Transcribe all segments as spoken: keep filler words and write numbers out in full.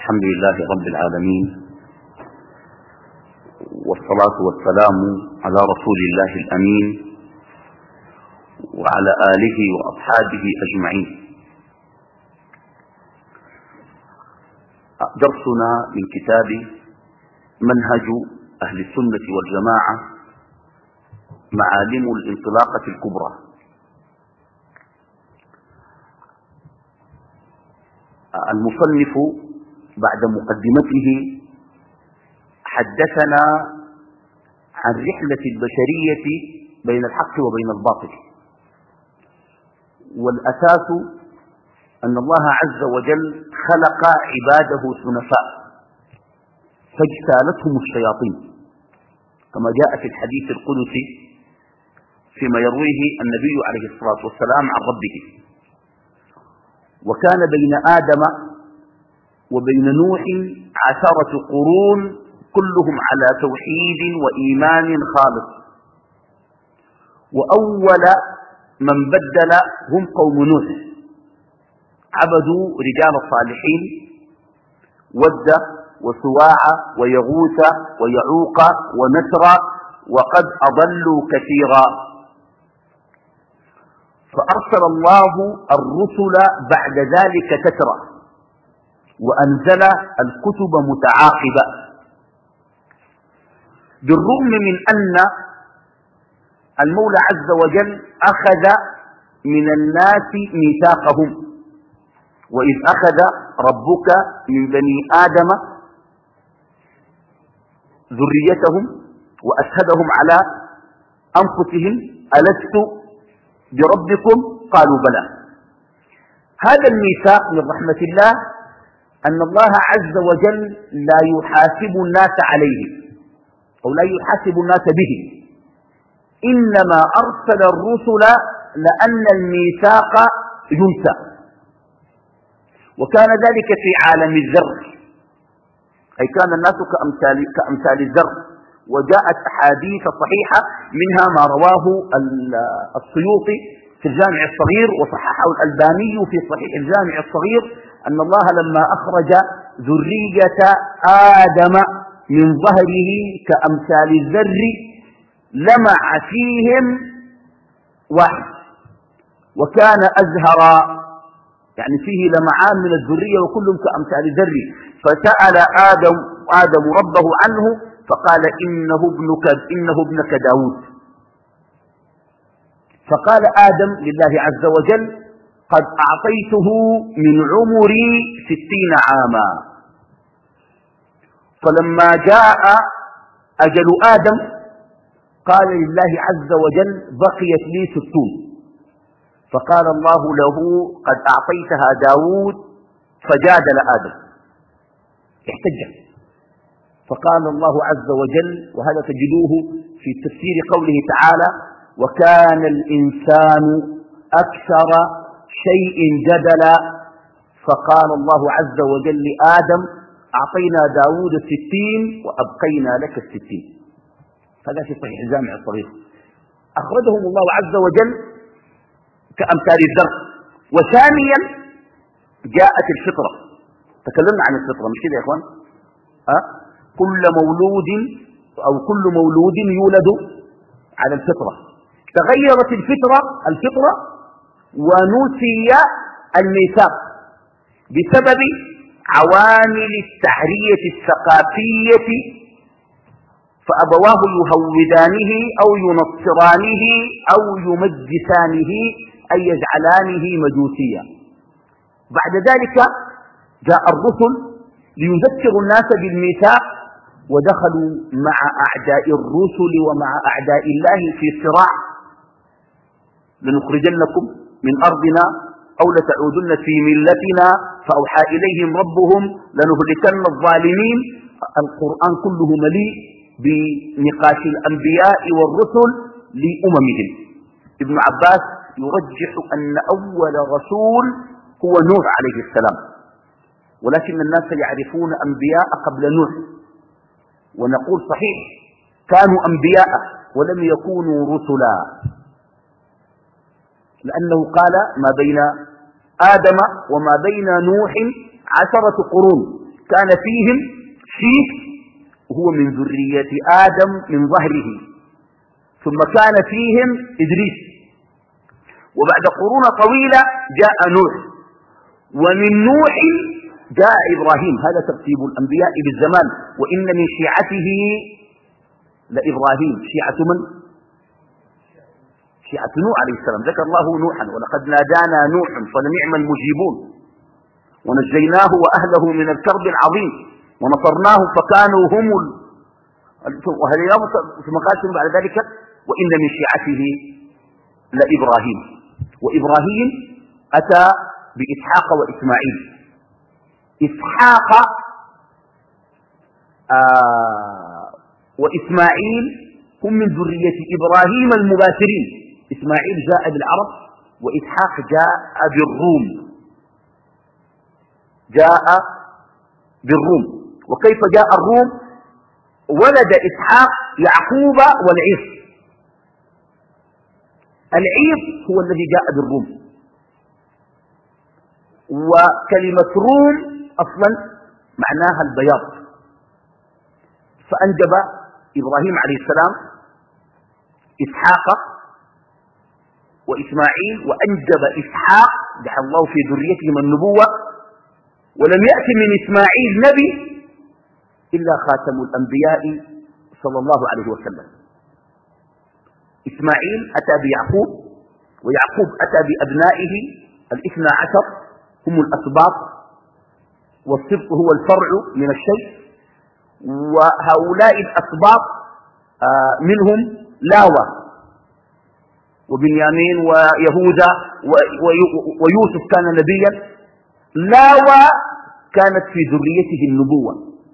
الحمد لله رب العالمين، والصلاة والسلام على رسول الله الأمين وعلى آله وأصحابه أجمعين. درسنا من كتاب منهج أهل السنة والجماعة معالم الانطلاقة الكبرى. المصنف بعد مقدمته حدثنا عن رحلة البشرية بين الحق وبين الباطل، والأساس أن الله عز وجل خلق عباده حنفاء فاجتالتهم الشياطين، كما جاء في الحديث القدسي فيما يرويه النبي عليه الصلاة والسلام عن ربه: وكان بين آدم وبين نوح عشرة قرون كلهم على توحيد وإيمان خالص، وأول من بدل هم قوم نوح، عبدوا رجال الصالحين ود وسواع ويغوث ويعوق ونسر، وقد أضلوا كثيرا. فأرسل الله الرسل بعد ذلك تترى، وأنزل الكتب متعاقبة، بالرغم من أن المولى عز وجل أخذ من الناس ميثاقهم: وإذ أخذ ربك من بني آدم ذريتهم وأشهدهم على أنفسهم ألست بربكم قالوا بلى. هذا الميثاق من رحمة الله أن الله عز وجل لا يحاسب الناس عليه أو لا يحاسب الناس به، إنما أرسل الرسل لأن الميثاق ينسى. وكان ذلك في عالم الذر، أي كان الناس كأمثال, كأمثال الذر. وجاءت أحاديث صحيحة منها ما رواه السيوطي في الجامع الصغير وصححه الألباني في صحيح الجامع الصغير، أن الله لما أخرج ذرية آدم من ظهره كأمثال الذر لمع فيهم واحد، وكان أزهر، يعني فيه لمعان من الذرية وكلهم كأمثال الذر. فسأل آدم, آدم ربه عنه فقال: إنه ابنك, إنه ابنك داود. فقال آدم لله عز وجل: قد أعطيته من عمري ستين عاما. فلما جاء أجل آدم قال لله عز وجل: بقيت لي ستون. فقال الله له: قد أعطيتها داود. فجادل آدم، احتج. فقال الله عز وجل، وهذا تجدوه في تفسير قوله تعالى: وكان الإنسان أكثر شيء جدلا. فقال الله عز وجل لآدم: أعطينا داود الستين وأبقينا لك الستين. هذا في صحيح الجامع الصغير. أخرجهم الله عز وجل كأمثال الذر. وثانيا جاءت الفطرة، تكلمنا عن الفطرة مش كده يا إخوان؟ أه؟ كل مولود أو كل مولود يولد على الفطرة. تغيرت الفطرة الفطرة ونسي الميثاق بسبب عوامل التحرية الثقافية، فأبواه يهودانه أو ينصرانه أو يمجسانه أي يجعلانه مجوسيا. بعد ذلك جاء الرسل ليذكروا الناس بالميثاق، ودخلوا مع أعداء الرسل ومع أعداء الله في صراع: لنخرجنكم من أرضنا أو لتعودن في ملتنا. فأوحى إليهم ربهم لنهلكن الظالمين. القرآن كله مليء بنقاش الأنبياء والرسل لأممهم. ابن عباس يرجح أن أول رسول هو نوح عليه السلام، ولكن الناس يعرفون أنبياء قبل نوح، ونقول صحيح كانوا أنبياء ولم يكونوا رسلا، لأنه قال: ما بين آدم وما بين نوح عشرة قرون كان فيهم شيث وهو من ذرية آدم من ظهره، ثم كان فيهم إدريس، وبعد قرون طويلة جاء نوح، ومن نوح جاء إبراهيم. هذا ترتيب الأنبياء بالزمان. وإن من شيعته لإبراهيم. شيعة من؟ شيعة نوح عليه السلام. ذكر الله نوحا: ولقد نادانا نوح فلنعم المجيبون ونجيناه وأهله من الكرب العظيم ونصرناه فكانوا هم وهديناه. ثم قال بعد ذلك: وإن من شيعته لإبراهيم. وإبراهيم أتى بإسحاق وإسماعيل. إسحاق آه وإسماعيل هم من ذرية إبراهيم المباشرين. إسماعيل جاء بالعرب، وإسحاق جاء بالروم. جاء بالروم. وكيف جاء الروم؟ ولد إسحاق يعقوب والعيس. العيس هو الذي جاء بالروم. وكلمة روم أصلا معناها البياض. فأنجب إبراهيم عليه السلام إسحاق وإسماعيل، وأنجب إسحاق جعل الله في ذريتهم النبوة. ولم يأتي من إسماعيل نبي إلا خاتم الأنبياء صلى الله عليه وسلم. إسماعيل أتى بيعقوب، ويعقوب أتى بأبنائه الاثنى عشر هم الأسباط، والسبط هو الفرع من الشيء. وهؤلاء الأسباط منهم لاوى وبنيامين ويهوذا ويوسف كان نبيا. لاوى كانت في ذريته النبوة.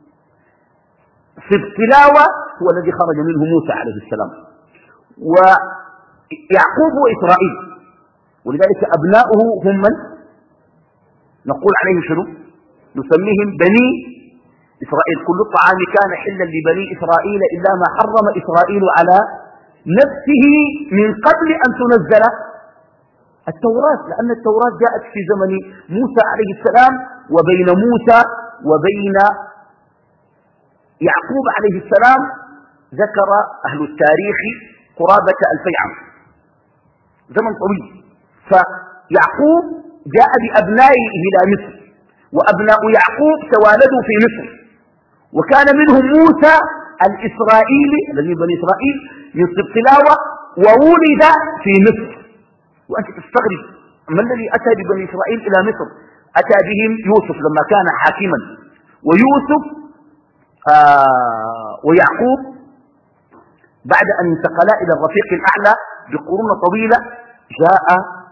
سبط لاوى هو الذي خرج منه موسى عليه السلام. ويعقوب وإسرائيل، ولذلك أبناؤه هم من نقول عليه شنو؟ نسميهم بني إسرائيل. كل الطعام كان حلا لبني إسرائيل إلا ما حرم إسرائيل على نفسه من قبل أن تنزل التوراة، لأن التوراة جاءت في زمن موسى عليه السلام، وبين موسى وبين يعقوب عليه السلام ذكر أهل التاريخ قرابة ألفي عام، زمن طويل. فيعقوب جاء بأبنائه إلى مصر، وأبناء يعقوب توالدوا في مصر، وكان منهم موسى الإسرائيلي الذي بني إسرائيل من سبط لاوى، وولد في مصر. وأنت تستغرب ما الذي أتى ببني إسرائيل إلى مصر؟ أتى بهم يوسف لما كان حاكما، ويوسف آه ويعقوب بعد أن انتقلا إلى الرفيق الأعلى بقرون طويلة جاء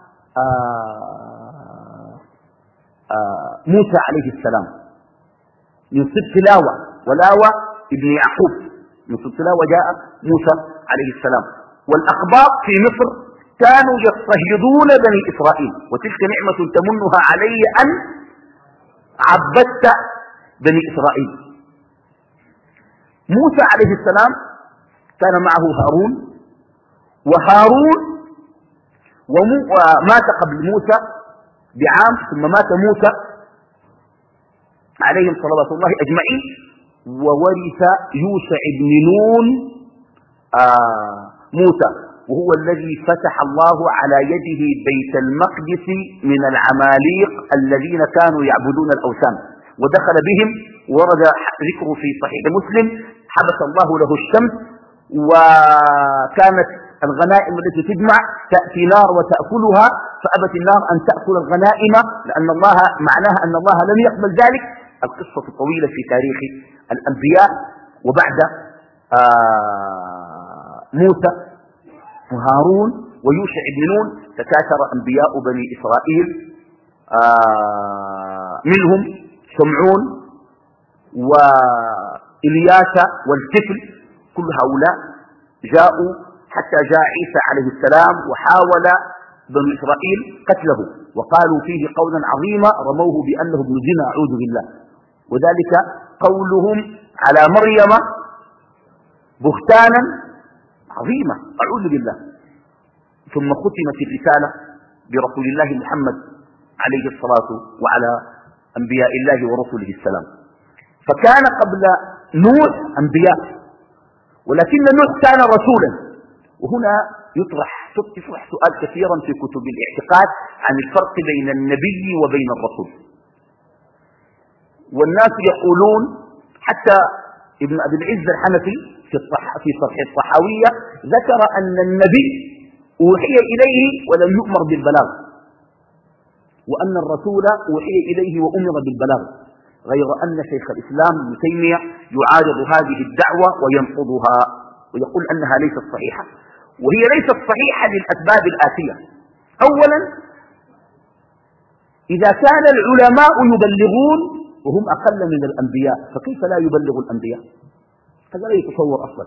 آه آه موسى عليه السلام من سبط لاوى، ولاوى ابن يعقوب من سبط لاوى جاء موسى عليه السلام. والأقباط في مصر كانوا يضطهدون بني إسرائيل، وتلك نعمة تمنها علي أن عبدت بني إسرائيل. موسى عليه السلام كان معه هارون، وهارون ومات قبل موسى بعام، ثم مات موسى عليهم صلوات الله أجمعين، وورث يوشع بن نون آه موسى، وهو الذي فتح الله على يده بيت المقدس من العماليق الذين كانوا يعبدون الأوثان، ودخل بهم. ورد ذكره في صحيح مسلم: حبس الله له الشمس، وكانت الغنائم التي تجمع تأتي نار وتأكلها، فأبت النار أن تأكل الغنائم لأن الله معناها أن الله لم يقبل ذلك. القصة طويلة في تاريخ الأنبياء. وبعد آه موسى وهارون ويوشع بن نون تكاثر أنبياء بني إسرائيل، آه منهم شمعون وإلياس والكفل، كل هؤلاء جاءوا حتى جاء عيسى عليه السلام وحاول بني إسرائيل قتله، وقالوا فيه قولا عظيما رموه بأنه ابن زنا أعوذ بالله، وذلك قولهم على مريم بهتانا عظيمة أعوذ بالله. ثم ختمت الرسالة برسول الله محمد عليه الصلاة وعلى أنبياء الله ورسله السلام. فكان قبل نوح أنبياء، ولكن نوح كان رسولا. وهنا يطرح يطرح سؤال كثيرا في كتب الاعتقاد عن الفرق بين النبي وبين الرسول. والناس يقولون، حتى ابن أبي العز الحنفي في في صرح الطحاوية ذكر أن النبي أوحي إليه ولم يؤمر بالبلاغ، وأن الرسول أوحي إليه وأمر بالبلاغ، غير أن شيخ الإسلام ابن تيمية يعارض هذه الدعوة وينقضها ويقول أنها ليست صحيحة. وهي ليست صحيحة للأسباب الآتية. أولا، إذا كان العلماء يبلغون وهم أقل من الأنبياء، فكيف لا يبلغ الأنبياء؟ هذا لا يتصور أصلا.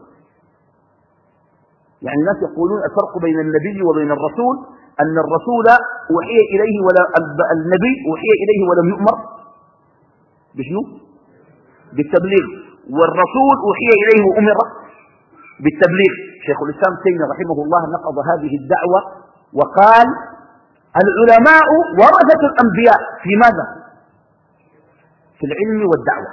يعني الناس يقولون الفرق بين النبي وبين الرسول أن الرسول أوحي إليه ولا النبي أوحي إليه ولم يؤمر بشنو؟ بالتبليغ، والرسول أوحي إليه وأمر بالتبليغ. شيخ الإسلام تيمية رحمه الله نقض هذه الدعوة وقال العلماء ورثة الأنبياء في ماذا؟ في العلم والدعوة.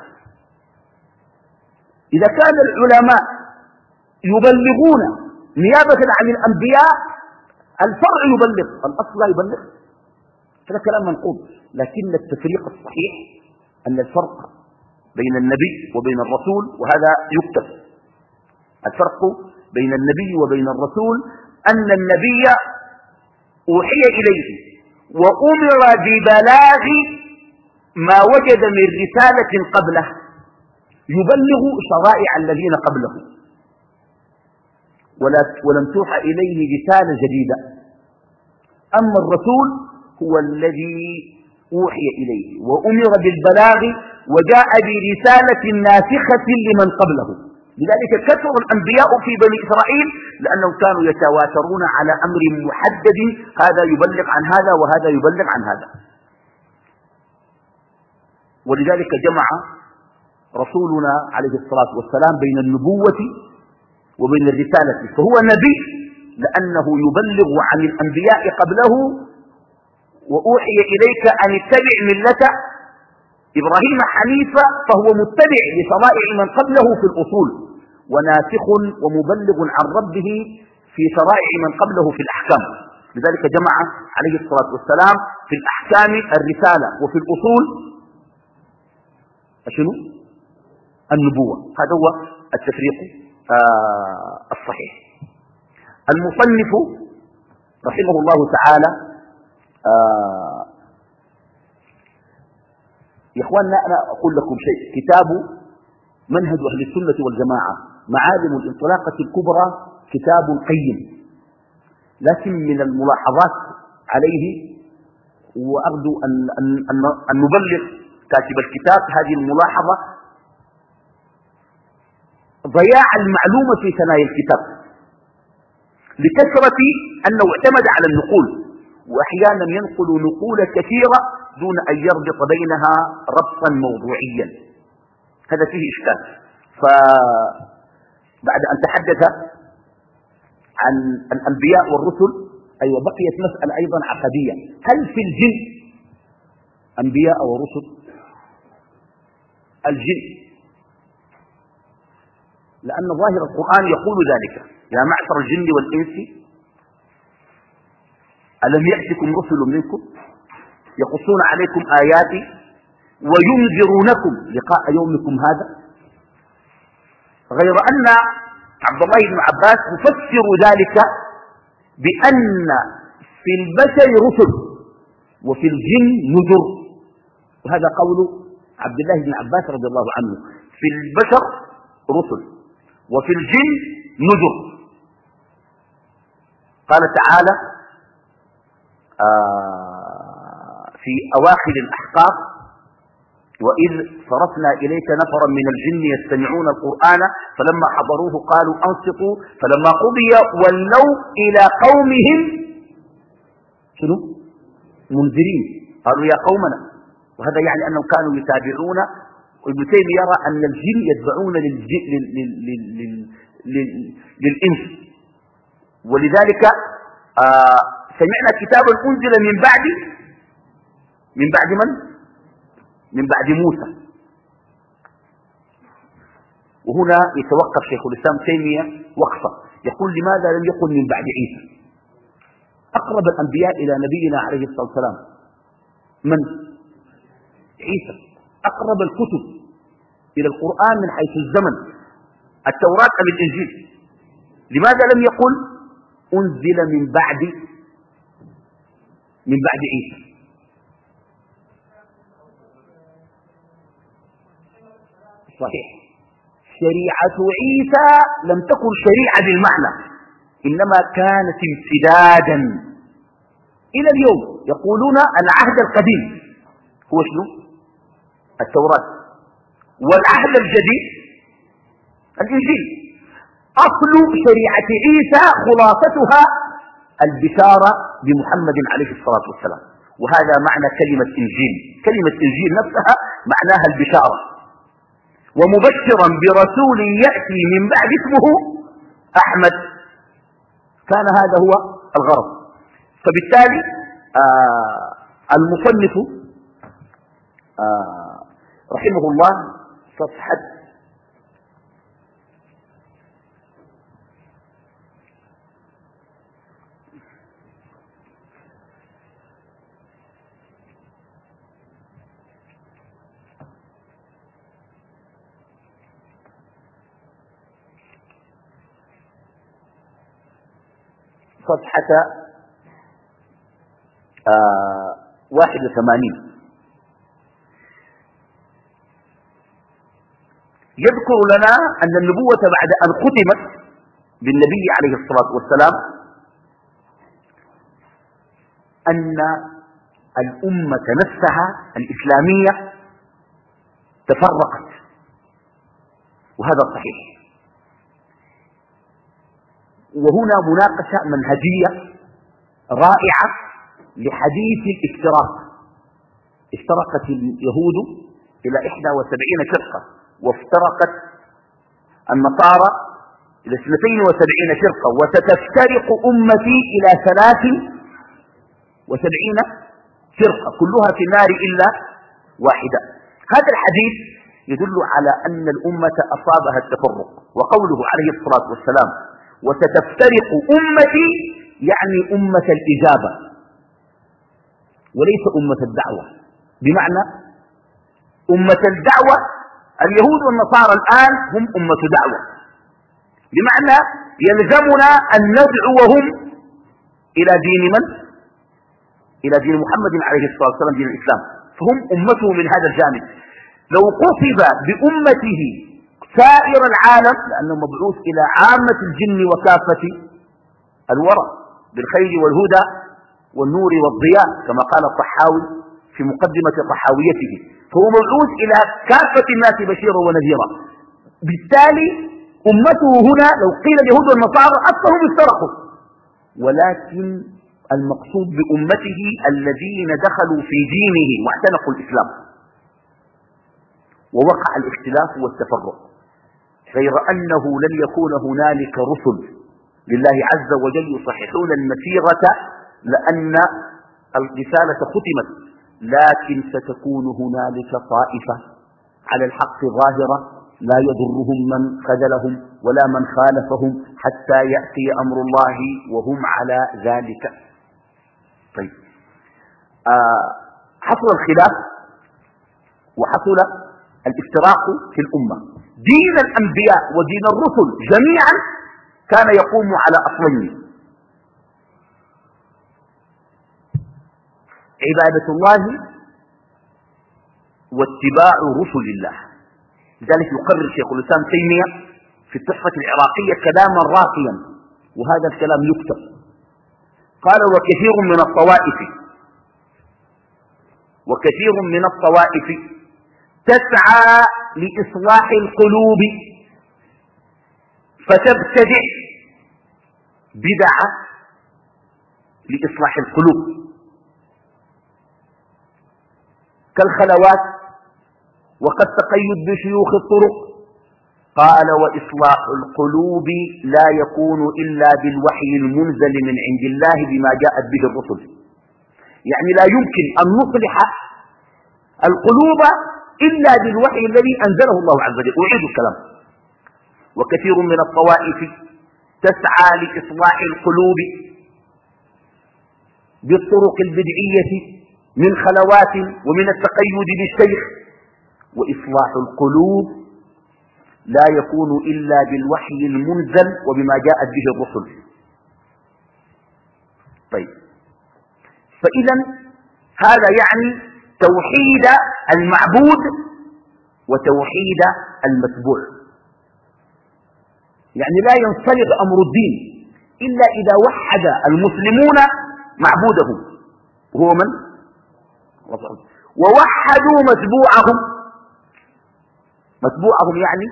إذا كان العلماء يبلغون نيابة عن الأنبياء، الفرع يبلغ، الأصل لا يبلغ، هذا كلام منقوض. لكن التفريق الصحيح أن الفرق بين النبي وبين الرسول، وهذا يكتب، الفرق بين النبي وبين الرسول أن النبي أوحي إليه وأمر ببلاغ ما وجد من رسالة قبله، يبلغ شرائع الذين قبله، ولم توحى إليه رسالة جديدة. أما الرسول هو الذي أوحي إليه وأمر بالبلاغ وجاء برسالة ناسخة لمن قبله. لذلك كثر الأنبياء في بني إسرائيل لأنهم كانوا يتواترون على أمر محدد، هذا يبلغ عن هذا وهذا يبلغ عن هذا. ولذلك جمع رسولنا عليه الصلاة والسلام بين النبوة وبين الرسالة، فهو نبي لأنه يبلغ عن الأنبياء قبله، وأوحي إليك أن اتبع ملة إبراهيم حنيفا، فهو متبع لشرائع من قبله في الأصول، وناسخ ومبلغ عن ربه في شرائع من قبله في الأحكام. لذلك جمع عليه الصلاة والسلام في الأحكام الرسالة، وفي الأصول شنو؟ النبوة. هذا هو التفريق آه الصحيح. المصنف رحمه الله تعالى آه يا اخواننا، انا اقول لكم شيء، كتاب منهج اهل السنه والجماعه معالم الانطلاقه الكبرى كتاب قيم، لكن من الملاحظات عليه، وارجو ان ان ان نبلغ كاتب الكتاب هذه الملاحظه، ضياع المعلومه في ثنايا الكتاب لكثره انه اعتمد على النقول، واحيانا ينقل نقول كثيره دون أن يربط بينها ربطا موضوعيا. هذا فيه إشكال. فبعد أن تحدث عن الأنبياء والرسل، أيوة بقيت مسألة أيضا عقدية، هل في الجن أنبياء ورسل؟ الجن، لأن ظاهر القرآن يقول ذلك: يا معشر الجن والإنس ألم يأتكم رسل منكم يقصون عليكم آياتي وينذرونكم لقاء يومكم هذا. غير أن عبد الله بن عباس يفسر ذلك بأن في البشر رسل وفي الجن نذر، وهذا قول عبد الله بن عباس رضي الله عنه، في البشر رسل وفي الجن نذر. قال تعالى آه في أواخر الأحقاف: وإذ صرفنا إليك نفرا من الجن يستمعون القرآن فلما حضروه قالوا أنصتوا فلما قضي ولوا إلى قومهم شنو؟ منذرين. قالوا يا قومنا، وهذا يعني أنهم كانوا يتابعون. وابن تيمية يرى أن الجن يتبعون للإنس، ولذلك آه سمعنا كتابا أنزل من بعد من بعد من؟ من بعد موسى. وهنا يتوقف شيخ الإسلام تيمية وقفة، يقول لماذا لم يقل من بعد عيسى؟ أقرب الأنبياء إلى نبينا عليه الصلاة والسلام من؟ عيسى. أقرب الكتب إلى القرآن من حيث الزمن التوراة أم الإنجيل؟ لماذا لم يقل أنزل من بعد من بعد عيسى؟ صحيح، شريعة عيسى لم تكن شريعة بالمعنى، إنما كانت امتدادا إلى اليوم. يقولون العهد القديم هو شنو؟ التوراة، والعهد الجديد الإنجيل. أصل شريعة عيسى خلاصتها البشارة بمحمد عليه الصلاة والسلام، وهذا معنى كلمة إنجيل. كلمة إنجيل نفسها معناها البشارة، ومبشرا برسول يأتي من بعد اسمه أحمد. كان هذا هو الغرض. فبالتالي آه المصنف آه رحمه الله صفحة صفحة آه واحد وثمانين يذكر لنا أن النبوة بعد أن ختمت بالنبي عليه الصلاة والسلام أن الأمة نفسها الإسلامية تفرقت، وهذا صحيح. وهنا مناقشة منهجية رائعة لحديث الافتراق. افترقت اليهود إلى إحدى وسبعين فرقة، وافترقت النصارى إلى اثنتين وسبعين فرقة، وستفترق أمتي إلى ثلاث وسبعين فرقة كلها في النار إلا واحدة. هذا الحديث يدل على أن الأمة أصابها التفرق. وقوله عليه الصلاة والسلام وستفترق أمتي يعني أمة الإجابة وليس أمة الدعوة. بمعنى أمة الدعوة اليهود والنصارى الآن هم أمة دعوة، بمعنى يلزمنا أن ندعوهم إلى دين من؟ إلى دين محمد عليه الصلاة والسلام، دين الإسلام. فهم أمته من هذا الجانب. لو قصد بأمته سائر العالم لأنه مبعوث إلى عامة الجن وكافة الورى بالخير والهدى والنور والضياء كما قال الطحاوي في مقدمة طحاويته، فهو مبعوث إلى كافة الناس بشيرا ونذيرا. بالتالي أمته هنا لو قيل اليهود والنصارى أصلهم افترقوا، ولكن المقصود بأمته الذين دخلوا في دينه واعتنقوا الإسلام، ووقع الاختلاف والتفرق. غير أنه لن يكون هنالك رسل لله عز وجل يصححون المسيرة لأن الرسالة ختمت، لكن ستكون هنالك طائفة على الحق ظاهرة لا يضرهم من خذلهم ولا من خالفهم حتى يأتي أمر الله وهم على ذلك. طيب آه حصل الخلاف وحصل الافتراق في الأمة. دين الأنبياء ودين الرسل جميعا كان يقوم على أصلين: عبادة الله واتباع رسل الله. لذلك يقرر شيخ الإسلام تيمية في التحفة العراقية كلاما راقيا، وهذا الكلام يكتب. قال وكثير من الطوائف وكثير من الطوائف تسعى لإصلاح القلوب فتبتدع بدع لإصلاح القلوب كالخلوات وقد تقيد بشيوخ الطرق. قال وإصلاح القلوب لا يكون إلا بالوحي المنزل من عند الله بما جاءت به الرسل. يعني لا يمكن أن نصلح القلوب إلا بالوحي الذي أنزله الله عز وجل. أعيد الكلام: وكثير من الطوائف تسعى لإصلاح القلوب بالطرق البدعية من خلوات ومن التقيد بالشيخ، وإصلاح القلوب لا يكون إلا بالوحي المنزل وبما جاءت به الرسل. طيب، فإذا هذا يعني توحيد المعبود وتوحيد المتبوع، يعني لا ينصلح أمر الدين إلا إذا وحد المسلمون معبودهم وهو من؟ ووحدوا متبوعهم. متبوعهم يعني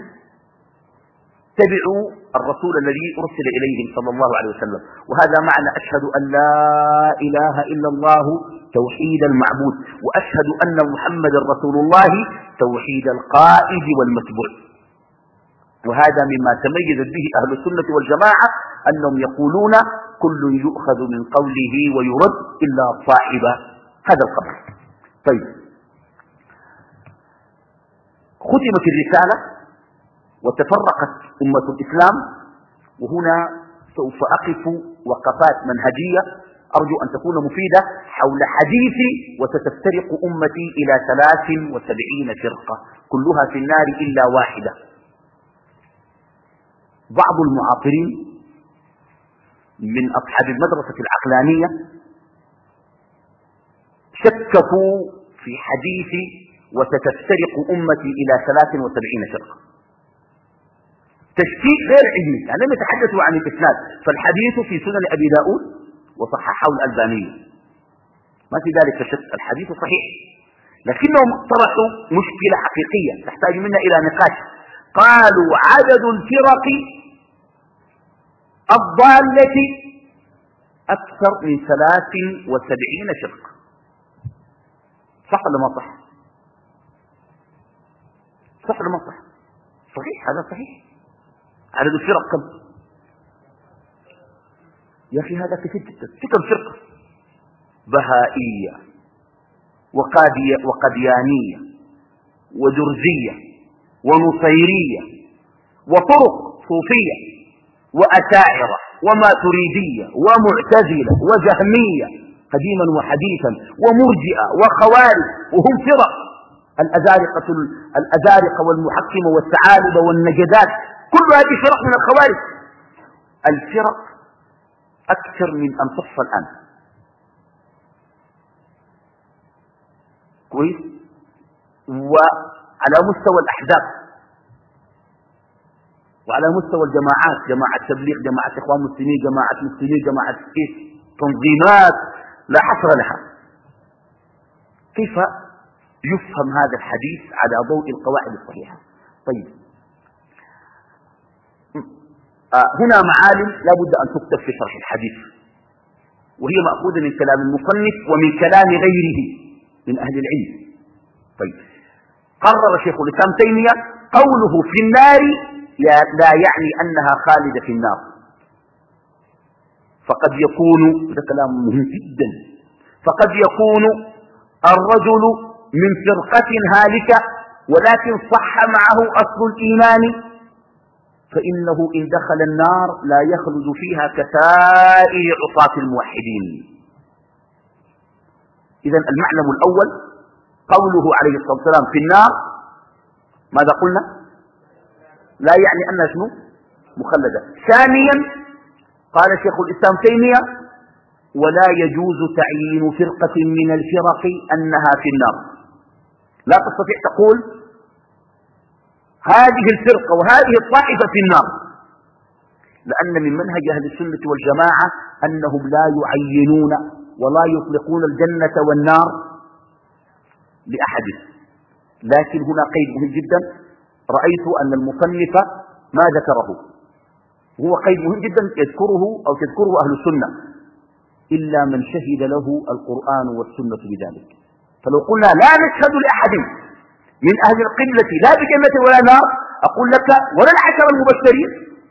تبعوا الرسول الذي أرسل إليهم صلى الله عليه وسلم، وهذا معنى أشهد أن لا إله إلا الله توحيد المعبود، وأشهد أن محمد رسول الله توحيد القائد والمتبوع. وهذا مما تميزت به أهل السنة والجماعة أنهم يقولون كل يؤخذ من قوله ويرد إلا صاحب هذا القبر. طيب، ختمت الرسالة وتفرقت أمة الإسلام، وهنا سوف أقف وقفات منهجية أرجو أن تكون مفيدة حول حديثي وستفترق أمتي إلى ثلاث وسبعين فرقة كلها في النار إلا واحدة. بعض المعاصرين من أصحاب المدرسة العقلانية شككوا في حديثي وستفترق أمتي إلى ثلاث وسبعين فرقة. تشكيك غير علمي، يعني لم يتحدثوا عن الإسناد، فالحديث في سنن أبي داود وصححه الألباني، ما في ذلك شك، الحديث صحيح، لكنهم طرحوا مشكلة حقيقية تحتاج منا إلى نقاش. قالوا عدد الفرق الضالة أكثر من ثلاث وسبعين فرقة. صح ولا ما صح؟ صح ولا ما صح؟ صحيح، هذا صحيح. عدد الفرق كم؟ يا أخي هذا كثير جدا. كم فرقة؟ بهائية وقادية وقديانية ودرزية ونصيرية وطرق صوفية وأشاعرة وماتريدية ومعتزلة وجهمية قديما وحديثا ومرجئة وخوارج، وهم فرق. الأزارقة الأزارقة والمحكمة والثعالبة والنجدات، كل هذه فرق من الخوارج. الفرق أكثر من أن تحصى الآن. كويس؟ وعلى مستوى الأحزاب وعلى مستوى الجماعات، جماعة تبليغ، جماعة إخوان مسلمين، جماعة مسلمين، جماعة كيف، تنظيمات لا حصر لها. كيف يفهم هذا الحديث على ضوء القواعد الصحيحة؟ طيب، آه هنا معالم لا بد أن تكتب في شرح الحديث، وهي مأخوذة من كلام المصنف ومن كلام غيره من أهل العلم. طيب، قرر شيخ الإسلام تيمية قوله في النار لا يعني أنها خالدة في النار، فقد يكون، هذا كلام مهم جدا، فقد يكون الرجل من فرقة هالكة ولكن صح معه أصل الإيمان، فإنه إن دخل النار لا يخلد فيها كسائر عصاة الموحدين. إذن المعلم الأول قوله عليه الصلاة والسلام في النار، ماذا قلنا؟ لا يعني أنها شنو؟ مخلدة. ثانيا قال شيخ الإسلام تيمية ولا يجوز تعيين فرقة من الفرق أنها في النار. لا تستطيع تقول هذه الفرقة وهذه الطائفة في النار، لأن من منهج أهل السنة والجماعة أنهم لا يعينون ولا يطلقون الجنة والنار لأحد. لكن هنا قيد مهم جدا رأيت أن المصنف ما ذكره، هو قيد مهم جدا يذكره أو تذكره أهل السنة، إلا من شهد له القرآن والسنة بذلك. فلو قلنا لا نشهد لأحد من أهل القبلة لا بجنة ولا نار، أقول لك ولا العشر المبشرين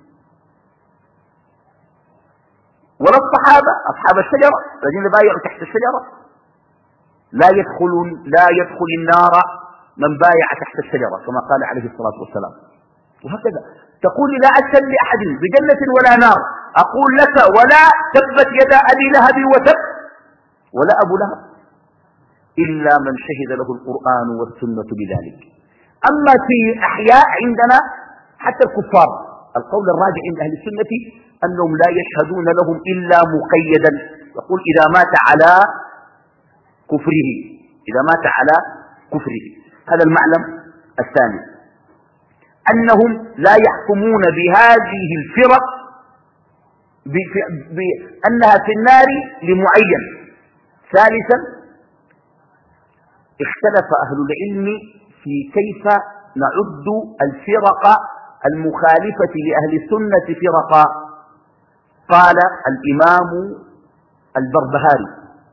ولا الصحابة أصحاب الشجرة الذين بايعوا تحت الشجرة لا يدخل لا يدخل النار من بايع تحت الشجرة كما قال عليه الصلاة والسلام. وهكذا تقول لا أشهد لأحد بجنة ولا نار، أقول لك ولا تبت يدا أبي لهب وتب ولا أبو لهب إلا من شهد له القرآن والسنة بذلك. أما في أحياء عندنا حتى الكفار القول الراجع عند أهل السنة أنهم لا يشهدون لهم إلا مقيدا، يقول إذا مات على كفره، إذا مات على كفره. هذا المعلم الثاني، أنهم لا يحكمون بهذه الفرق بأنها في النار لمعين. ثالثا اختلف أهل العلم في كيف نعد الفرق المخالفة لأهل السنة فرقا. قال الإمام البربهاري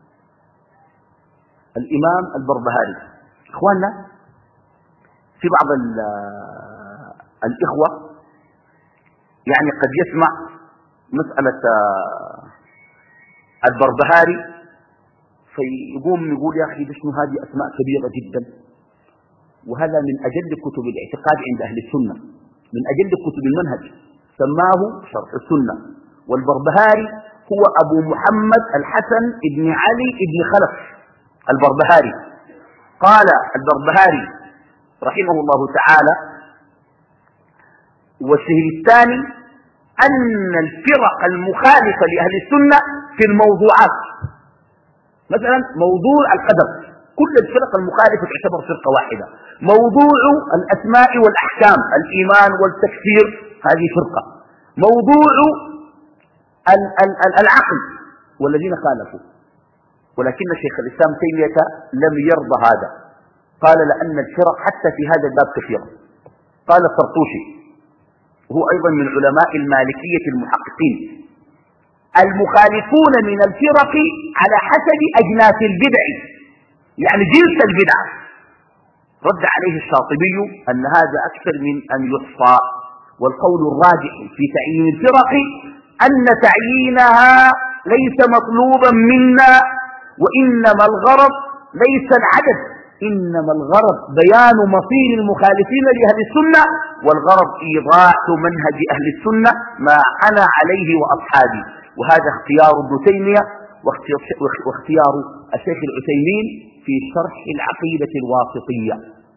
الإمام البربهاري إخواننا، في بعض الإخوة يعني قد يسمع مسألة البربهاري فيقوم يقول يا أخي شنو هذه أسماء كبيرة جدا، وهذا من أجل كتب الاعتقاد عند أهل السنة، من أجل كتب المنهج، سماه شرح السنة. والبربهاري هو أبو محمد الحسن بن علي بن خلف البربهاري. قال البربهاري رحمه الله تعالى: والشيء الثاني أن الفرق المخالفة لأهل السنة في الموضوعات، مثلا موضوع القدر كل الفرق المخالفة تعتبر فرقة واحدة. موضوع الأسماء والأحكام الإيمان والتكفير هذه فرقة. موضوع العقل والذين خالفوا، ولكن شيخ الإسلام تيمية لم يرضى هذا، قال لأن الفرق حتى في هذا الباب كثيرة. قال الطرطوشي هو أيضا من علماء المالكية المحققين: المخالفون من الفرق على حسب أجناس البدع، يعني جنس البدعة. رد عليه الشاطبي أن هذا أكثر من أن يحصى، والقول الراجح في تعيين الفرق أن تعيينها ليس مطلوبا منا، وإنما الغرض ليس العدد، إنما الغرض بيان مصير المخالفين لأهل السنة، والغرض إيضاح منهج أهل السنة ما أنا عليه وأصحابي. وهذا اختيار ابن تيمية واختيار الشيخ العثيمين في شرح العقيدة الواسطية.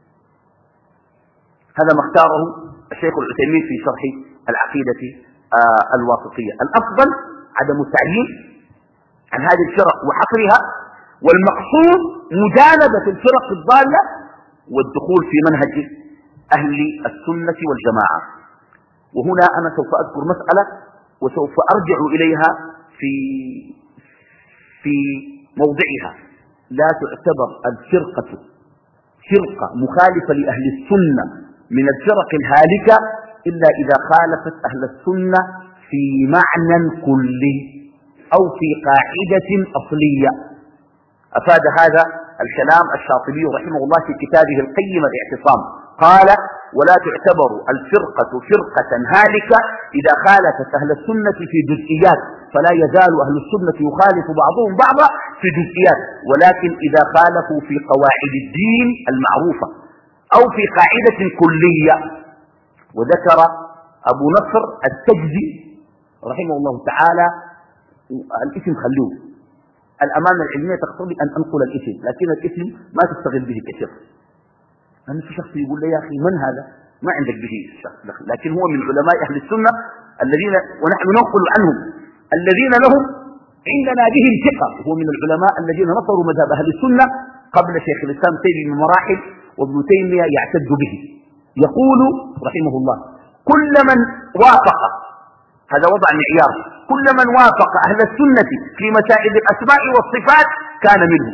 هذا ما اختاره الشيخ العثيمين في شرح العقيدة الواسطية. الأفضل عدم التعيين عن هذه الفرق وحصرها، والمقصود مجانبة الفرق الضالة والدخول في منهج أهل السنة والجماعة. وهنا أنا سوف أذكر مسألة وسوف أرجع إليها في في موضعها. لا تعتبر الفرقة فرقة مخالفة لأهل السنة من الفرق الهالكة إلا إذا خالفت أهل السنة في معنى كلي أو في قاعدة أصلية. أفاد هذا الكلام الشاطبي رحمه الله في كتابه القيم الاعتصام، قال: ولا تعتبر الفرقة فرقة هالكة إذا خالفت أهل السنة في جزئيات، فلا يزال أهل السنة يخالف بعضهم بعضا في جزئيات، ولكن إذا خالفوا في قواعد الدين المعروفة أو في قاعدة كلية. وذكر أبو نصر التجزي رحمه الله تعالى الاسم خلوه، الأمانة العلمية تقتضي أن أنقل الاسم، لكن الاسم ما تستغل به كثير. أنا في شخص يقول لي يا أخي من هذا؟ ما عندك به الشخص، لكن هو من علماء أهل السنة الذين ونحن ننقل عنهم الذين لهم عندنا بهم ثقة. هو من العلماء الذين نصروا مذهب أهل السنة قبل شيخ الإسلام تيمية بمراحل، وابن تيمية يعتد به. يقول رحمه الله: كل من وافق، هذا وضع معيار، كل من وافق أهل السنة في مسائل الأسماء والصفات كان منهم.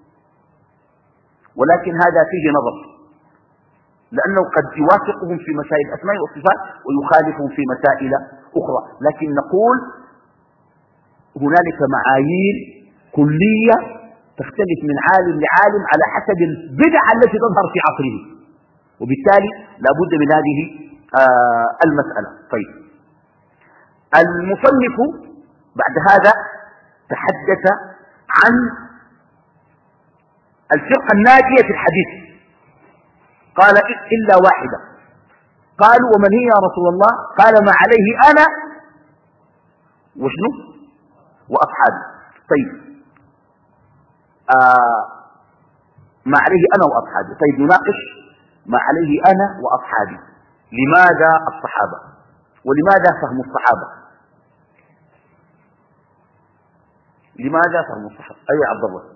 ولكن هذا فيه نظر، لأنه قد يوافقهم في مسائل الأسماء والصفات ويخالفهم في مسائل أخرى. لكن نقول هنالك معايير كلية تختلف من عالم لعالم على حسب البدع التي تظهر في عصره، وبالتالي لا بد من هذه آه المسألة. طيب، المصنف بعد هذا تحدث عن الفرقة الناجية في الحديث، قال إلا واحدة، قالوا ومن هي يا رسول الله؟ قال ما عليه أنا وشنو وأصحابي. طيب آه ما عليه أنا وأصحابي. طيب نناقش ما عليه أنا وأصحابي. لماذا الصحابة ولماذا فهم الصحابة؟ لماذا فهم الصحابة؟ أي أيوة عبد الله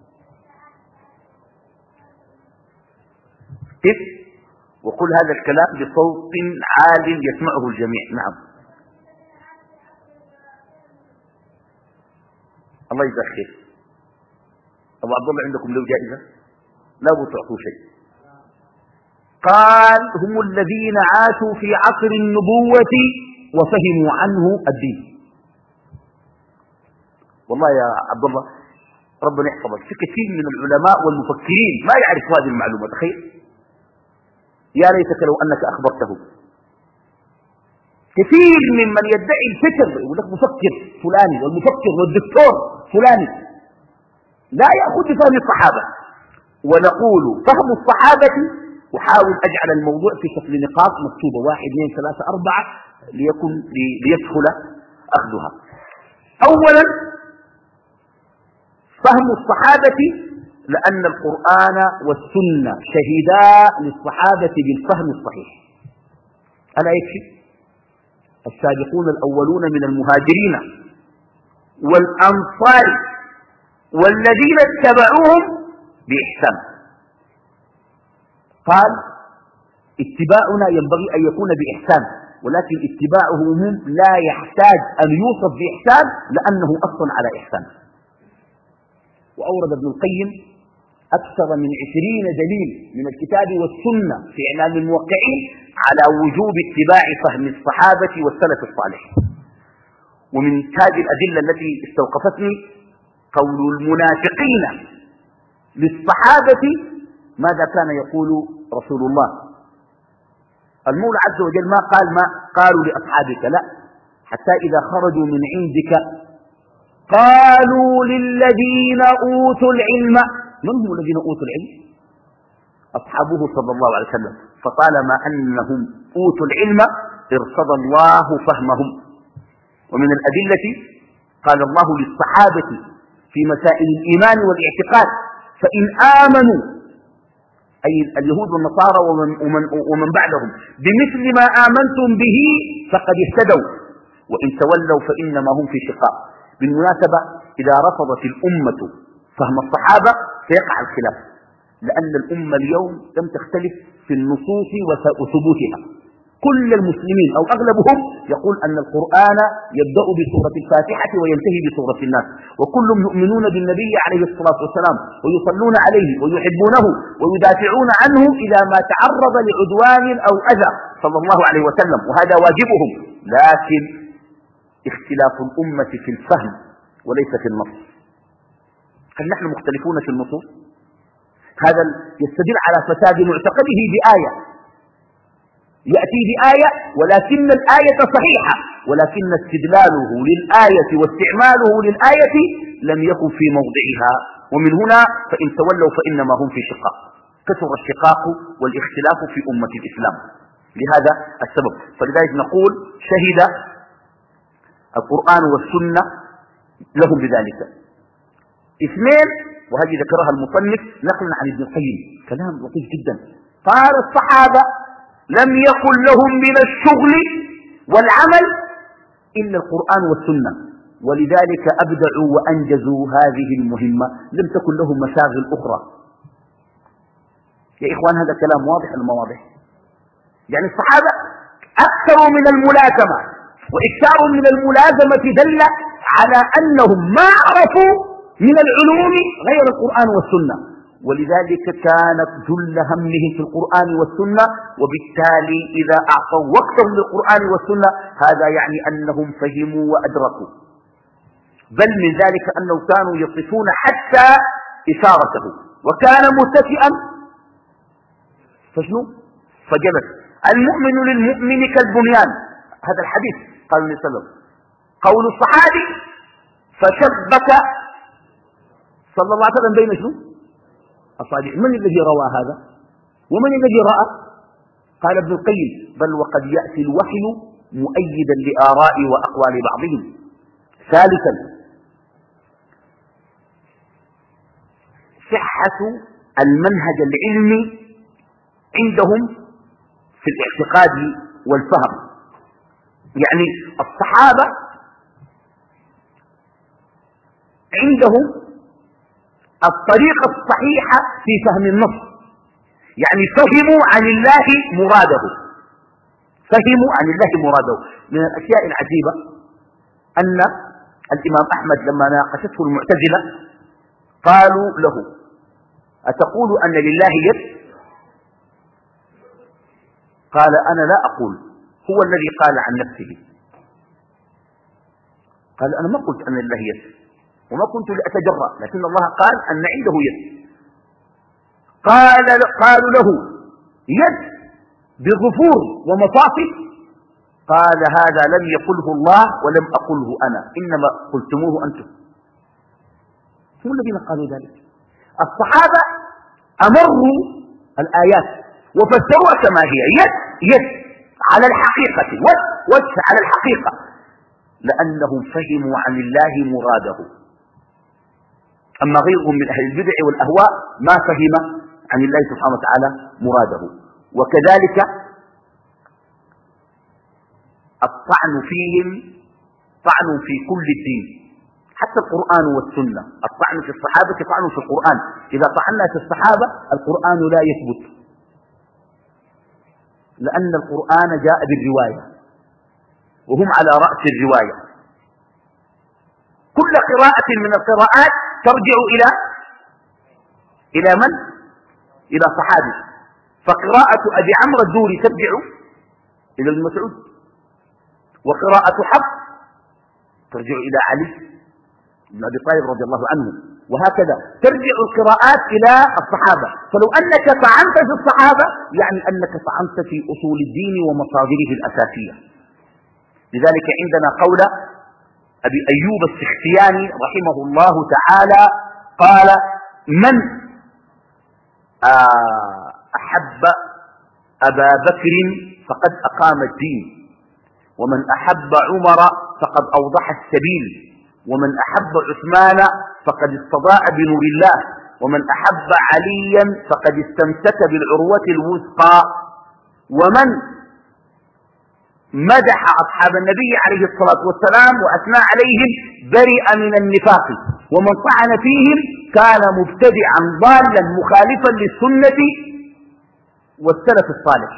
إذ وقل هذا الكلام بصوت عال يسمعه الجميع. نعم الله يجزاك خير. أبو عبد الله عندكم له جائزة لا بتعطوا شيء. قال هم الذين عاشوا في عصر النبوة وفهموا عنه الدين. والله يا عبد الله ربنا يحفظك، في كثير من العلماء والمفكرين ما يعرفوا هذه المعلومة. تخيل يا ليتك لو أنك أخبرته. كثير ممن يدعي الفكر يقول لك مفكر فلاني والمفكر والدكتور فلاني لا يأخذ بفهم الصحابة. ونقول فهم الصحابة، أحاول أجعل الموضوع في شكل نقاط مكتوبة واحد اثنين ثلاثة أربعة ليكن ليدخل أخذها. أولا فهم الصحابة لأن القرآن والسنة شهدا للصحابة بالفهم الصحيح. ألا يكفي؟ السابقون الأولون من المهاجرين والأنصار والذين اتبعوهم بإحسان. قال اتباعنا ينبغي أن يكون بإحسان، ولكن اتباعهم لا يحتاج أن يوصف بإحسان لأنه أصلا على إحسان. وأورد ابن القيم أكثر من عشرين دليل من الكتاب والسنة في إعلام الموقعين على وجوب اتباع فهم الصحابة والسلف الصالح. ومن هذه الأدلة التي استوقفتني قول المنافقين للصحابة ماذا كان يقول رسول الله. المولى عز وجل ما قال ما قالوا لأصحابك، لا، حتى إذا خرجوا من عندك قالوا للذين أوتوا العلم. من هم الذين أوتوا العلم؟ أصحابه صلى الله عليه وسلم. فطالما أنهم أوتوا العلم ارتضى الله فهمهم. ومن الأدلة قال الله للصحابة في مسائل الإيمان والاعتقاد فإن آمنوا، أي اليهود والنصارى ومن, ومن, ومن بعدهم، بمثل ما آمنتم به فقد اهتدوا وإن تولوا فإنما هم في شقاق. بالمناسبة إذا رفضت الأمة فهم الصحابة سيقع الخلاف، لأن الأمة اليوم لم تختلف في النصوص وثبوتها. كل المسلمين أو أغلبهم يقول أن القرآن يبدأ بسورة الفاتحة وينتهي بسورة الناس، وكلهم يؤمنون بالنبي عليه الصلاة والسلام ويصلون عليه ويحبونه ويدافعون عنه إذا ما تعرض لعدوان أو أذى صلى الله عليه وسلم، وهذا واجبهم. لكن اختلاف الأمة في الفهم وليس في النص. هل نحن مختلفون في النصوص؟ هذا يستدل على فساد معتقده بآية، يأتي بآية ولكن الآية صحيحة، ولكن استدلاله للآية واستعماله للآية لم يكن في موضعها. ومن هنا فإن تولوا فإنما هم في شقاق. كثر الشقاق والاختلاف في أمة الإسلام لهذا السبب. فلذلك نقول شهد القرآن والسنة لهم بذلك. اثنين، وهذه ذكرها المصنف نقلا عن ابن القيم كلام لطيف جدا. قال الصحابة لم يكن لهم من الشغل والعمل إلا القرآن والسنة، ولذلك أبدعوا وأنجزوا هذه المهمة، لم تكن لهم مشاغل أخرى. يا إخوان هذا كلام واضح ولا ما واضح؟ يعني الصحابة أكثروا من الملازمة، وإكثار من الملازمة دل على أنهم ما عرفوا من العلوم غير القرآن والسنة، ولذلك كانت جل همهم في القرآن والسنة. وبالتالي إذا أعطوا وقتهم للقرآن والسنة هذا يعني أنهم فهموا وأدركوا، بل من ذلك أنهم كانوا يصفون حتى إشارته، وكان متكئا فشنو فجلس. المؤمن للمؤمن كالبنيان، هذا الحديث قال النبي صلى الله عليه وسلم. قول الصحابي فشبك صلى الله عليه وسلم بين شنو أصابع. من الذي روى هذا ومن الذي رأى؟ قال ابن القيم: بل وقد يأتي الوحي مؤيدا لآراء وأقوال بعضهم. ثالثا، صحة المنهج العلمي عندهم في الاعتقاد والفهم. يعني الصحابة عندهم الطريقة الصحيحة في فهم النص، يعني فهموا عن الله مراده، فهموا عن الله مراده. من الأشياء العجيبة أن الإمام أحمد لما ناقشته المعتزلة قالوا له: أتقول أن لله يد؟ قال: أنا لا أقول، هو الذي قال عن نفسه. قال: أنا ما قلت أن لله يد وما كنت لأتجرأ، لكن الله قال أن عنده يد. قال قالوا له: يد بظفور ومفاصل؟ قال: هذا لم يقله الله ولم أقله أنا، إنما قلتموه أنتم. هم الذين قالوا ذلك. الصحابة أمروا الآيات وفسروها كما هي، يد يد على الحقيقة، وجه على الحقيقة، لأنهم فهموا عن الله مراده. أما غيرهم من أهل البدع والأهواء ما فهم عن الله سبحانه وتعالى مراده. وكذلك الطعن فيهم طعن في كل الدين، حتى القرآن والسنة. الطعن في الصحابة طعن في القرآن. إذا طعنا في الصحابة القرآن لا يثبت، لأن القرآن جاء بالرواية وهم على رأس الرواية. كل قراءة من القراءات ترجع إلى إلى من؟ إلى صحابي. فقراءة أبي عمرو الدوري ترجع إلى ابن مسعود، وقراءة حفص ترجع إلى علي بن أبي طالب رضي الله عنه، وهكذا ترجع القراءات إلى الصحابة. فلو أنك طعنت في الصحابة يعني أنك طعنت في أصول الدين ومصادره الأساسية. لذلك عندنا قول أبي أيوب السختياني رحمه الله تعالى قال: من أحب أبا بكر فقد أقام الدين، ومن أحب عمر فقد أوضح السبيل، ومن أحب عثمان فقد استضاء بنور الله، ومن أحب عليا فقد استمسك بالعروة الوثقى، ومن مدح أصحاب النبي عليه الصلاة والسلام وأثنى عليهم برئ من النفاق، ومن طعن فيهم كان مبتدعا ضالا مخالفا للسنة والسلف الصالح.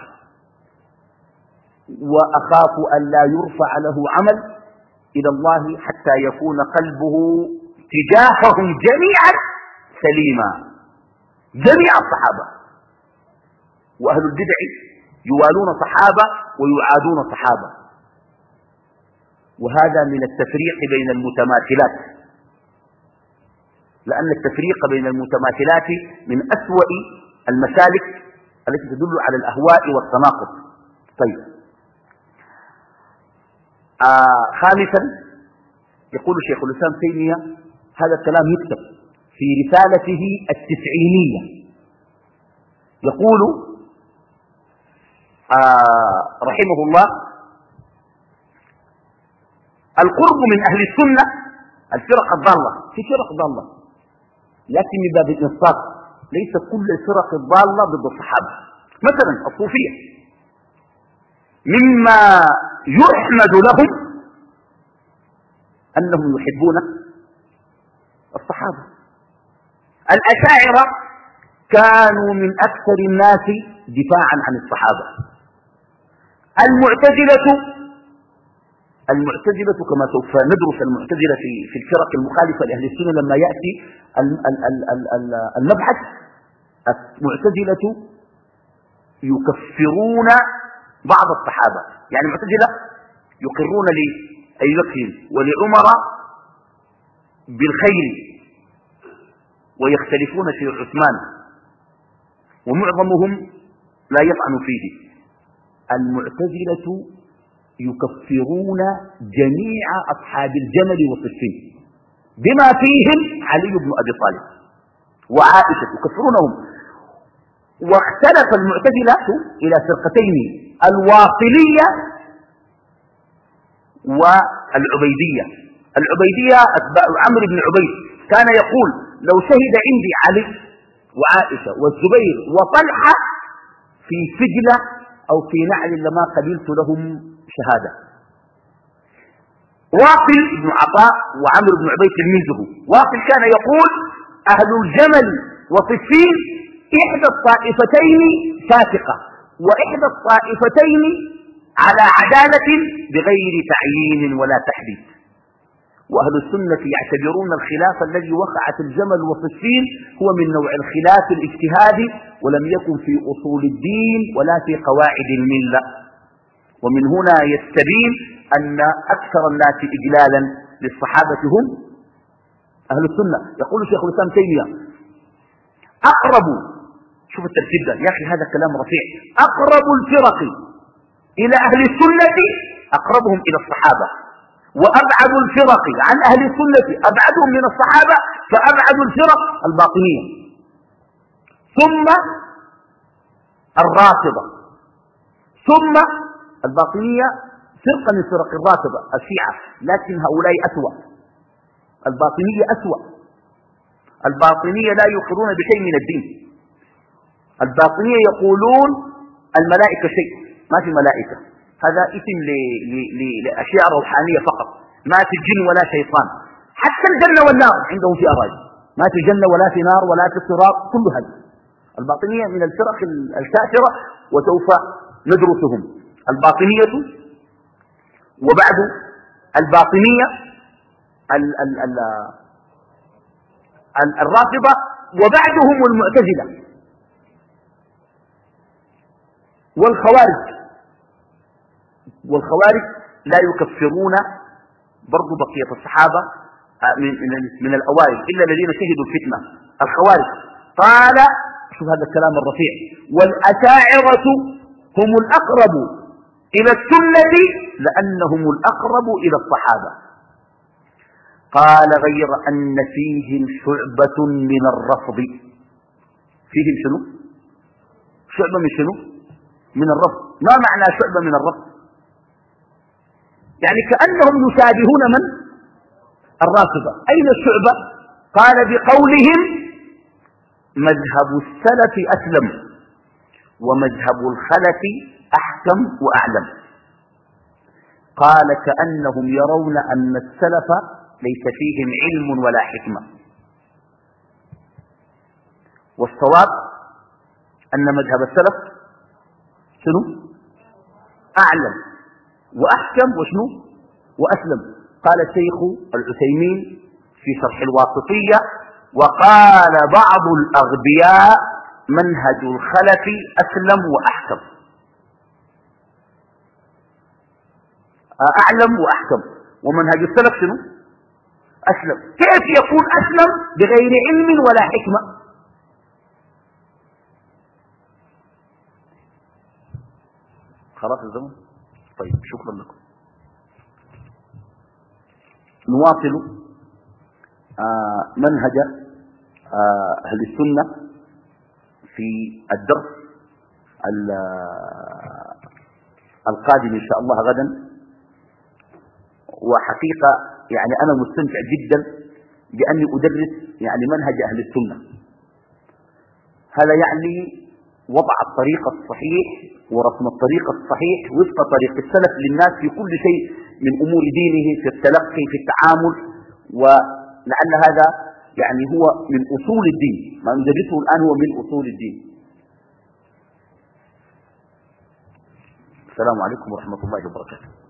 وأخاف أن لا يرفع له عمل إلى الله حتى يكون قلبه تجاههم جميعا سليما، جميع الصحابة. وأهل البدع يوالون صحابة ويعادون صحابة، وهذا من التفريق بين المتماثلات، لأن التفريق بين المتماثلات من أسوأ المسالك التي تدل على الأهواء والتناقض. طيب، آه خامسا يقول شيخ الإسلام تيمية، هذا الكلام يكتب في رسالته التسعينية، يقول آه رحمه الله: القرب من أهل السنة الفرق الضالة، في فرق ضالة لكن من باب الإنصاف، ليس كل الفرق الضالة ضد الصحابة. مثلا الصوفية مما يحمد لهم أنهم يحبون الصحابة. الأشاعرة كانوا من أكثر الناس دفاعا عن الصحابة. المعتزلة المعتزلة كما سوف ندرس المعتزلة في في الفرق المخالفة لأهل السنة لما يأتي المبحث. المعتزلة يكفرون بعض الصحابة، يعني المعتزلة يقرون لأبي بكر ولعمر بالخير ويختلفون في عثمان، ومعظمهم لا يطعن فيه. المعتزلة يكفرون جميع أصحاب الجمل والصفين بما فيهم علي بن أبي طالب وعائشة، يكفرونهم. واختلف المعتزلة إلى فرقتين، الواصلية والعبيدية. العبيدية أتباع عمرو بن عبيد كان يقول لو شهد عندي علي وعائشة والزبير وطلحة في سجلة أو في نعل لما قبلت لهم شهادة. واصل بن عطاء وعمرو بن عبيد تلميذه، واصل كان يقول أهل الجمل وصفين إحدى الطائفتين فاسقة وإحدى الطائفتين على عدالة بغير تعيين ولا تحديد. وأهل السنة يعتبرون الخلاف الذي وقعت الجمل وصفين هو من نوع الخلاف الاجتهادي ولم يكن في أصول الدين ولا في قواعد الملة. ومن هنا يستبين أن أكثر الناس إجلالا للصحابة هم أهل السنة. يقول شيخ الإسلام تيمية أقرب، شوف الترتيب ده يا أخي هذا كلام رفيع، أقرب الفرق إلى أهل السنة أقربهم إلى الصحابة، وأبعد الفرق عن أهل السنة أبعدهم من الصحابة، فأبعد الفرق الباطنية، ثم الرافضة، ثم الباطنية فرقة من فرق الرافضة الشيعة، لكن هؤلاء أسوأ. الباطنية أسوأ. الباطنية لا يقرون بشيء من الدين. الباطنية يقولون الملائكة شيء، ما في ملائكة، هذا اسم لأشياء روحانية فقط، ما في جن ولا شيطان. حتى الجنة والنار عندهم في أراضي، ما في جنة ولا في نار ولا في صراط، كل هذا. الباطنية من الفرق الكافرة وسوف ندرسهم. الباطنية وبعد الباطنية ال ال ال ال الرافضة وبعدهم المعتزلة والخوارج. والخوارج لا يكفرون برضو بقية الصحابة من, من, من الأوائل إلا الذين شهدوا الفتنة. الخوارج قال، شوف هذا الكلام الرفيع، والأشاعرة هم الأقرب إلى السنة لأنهم الأقرب إلى الصحابة. قال غير أن فيهم شعبة من الرفض. فيهم شنو؟ شعبة من شنو؟ من الرفض. ما معنى شعبة من الرفض؟ يعني كأنهم يشابهون من؟ الرافضة. أين الشعبة؟ قال بقولهم مذهب السلف أسلم ومذهب الخلف أحكم وأعلم. قال كأنهم يرون أن السلف ليس فيهم علم ولا حكمة، والصواب أن مذهب السلف شنو؟ أعلم وأحكم وشنو؟ وأسلم. قال الشيخ العثيمين في شرح الواسطية وقال بعض الأغبياء منهج الخلف أسلم وأحكم. أعلم وأحكم، ومنهج السلف شنو؟ أسلم. كيف يكون أسلم بغير علم ولا حكمة؟ خلاص الزمن. طيب شكرا لكم. نواصل آه منهج آه أهل السنة في الدرس القادم إن شاء الله غدا. وحقيقة يعني أنا مستمتع جدا بأني أدرس يعني منهج أهل السنة. هذا يعني وضع الطريق الصحيح ورسم الطريق الصحيح وفق طريق السلف للناس في كل شيء من أمور دينه، في التلقي، في التعامل. ولعل هذا يعني هو من أصول الدين، ما ندرسه الآن هو من أصول الدين. السلام عليكم ورحمة الله وبركاته.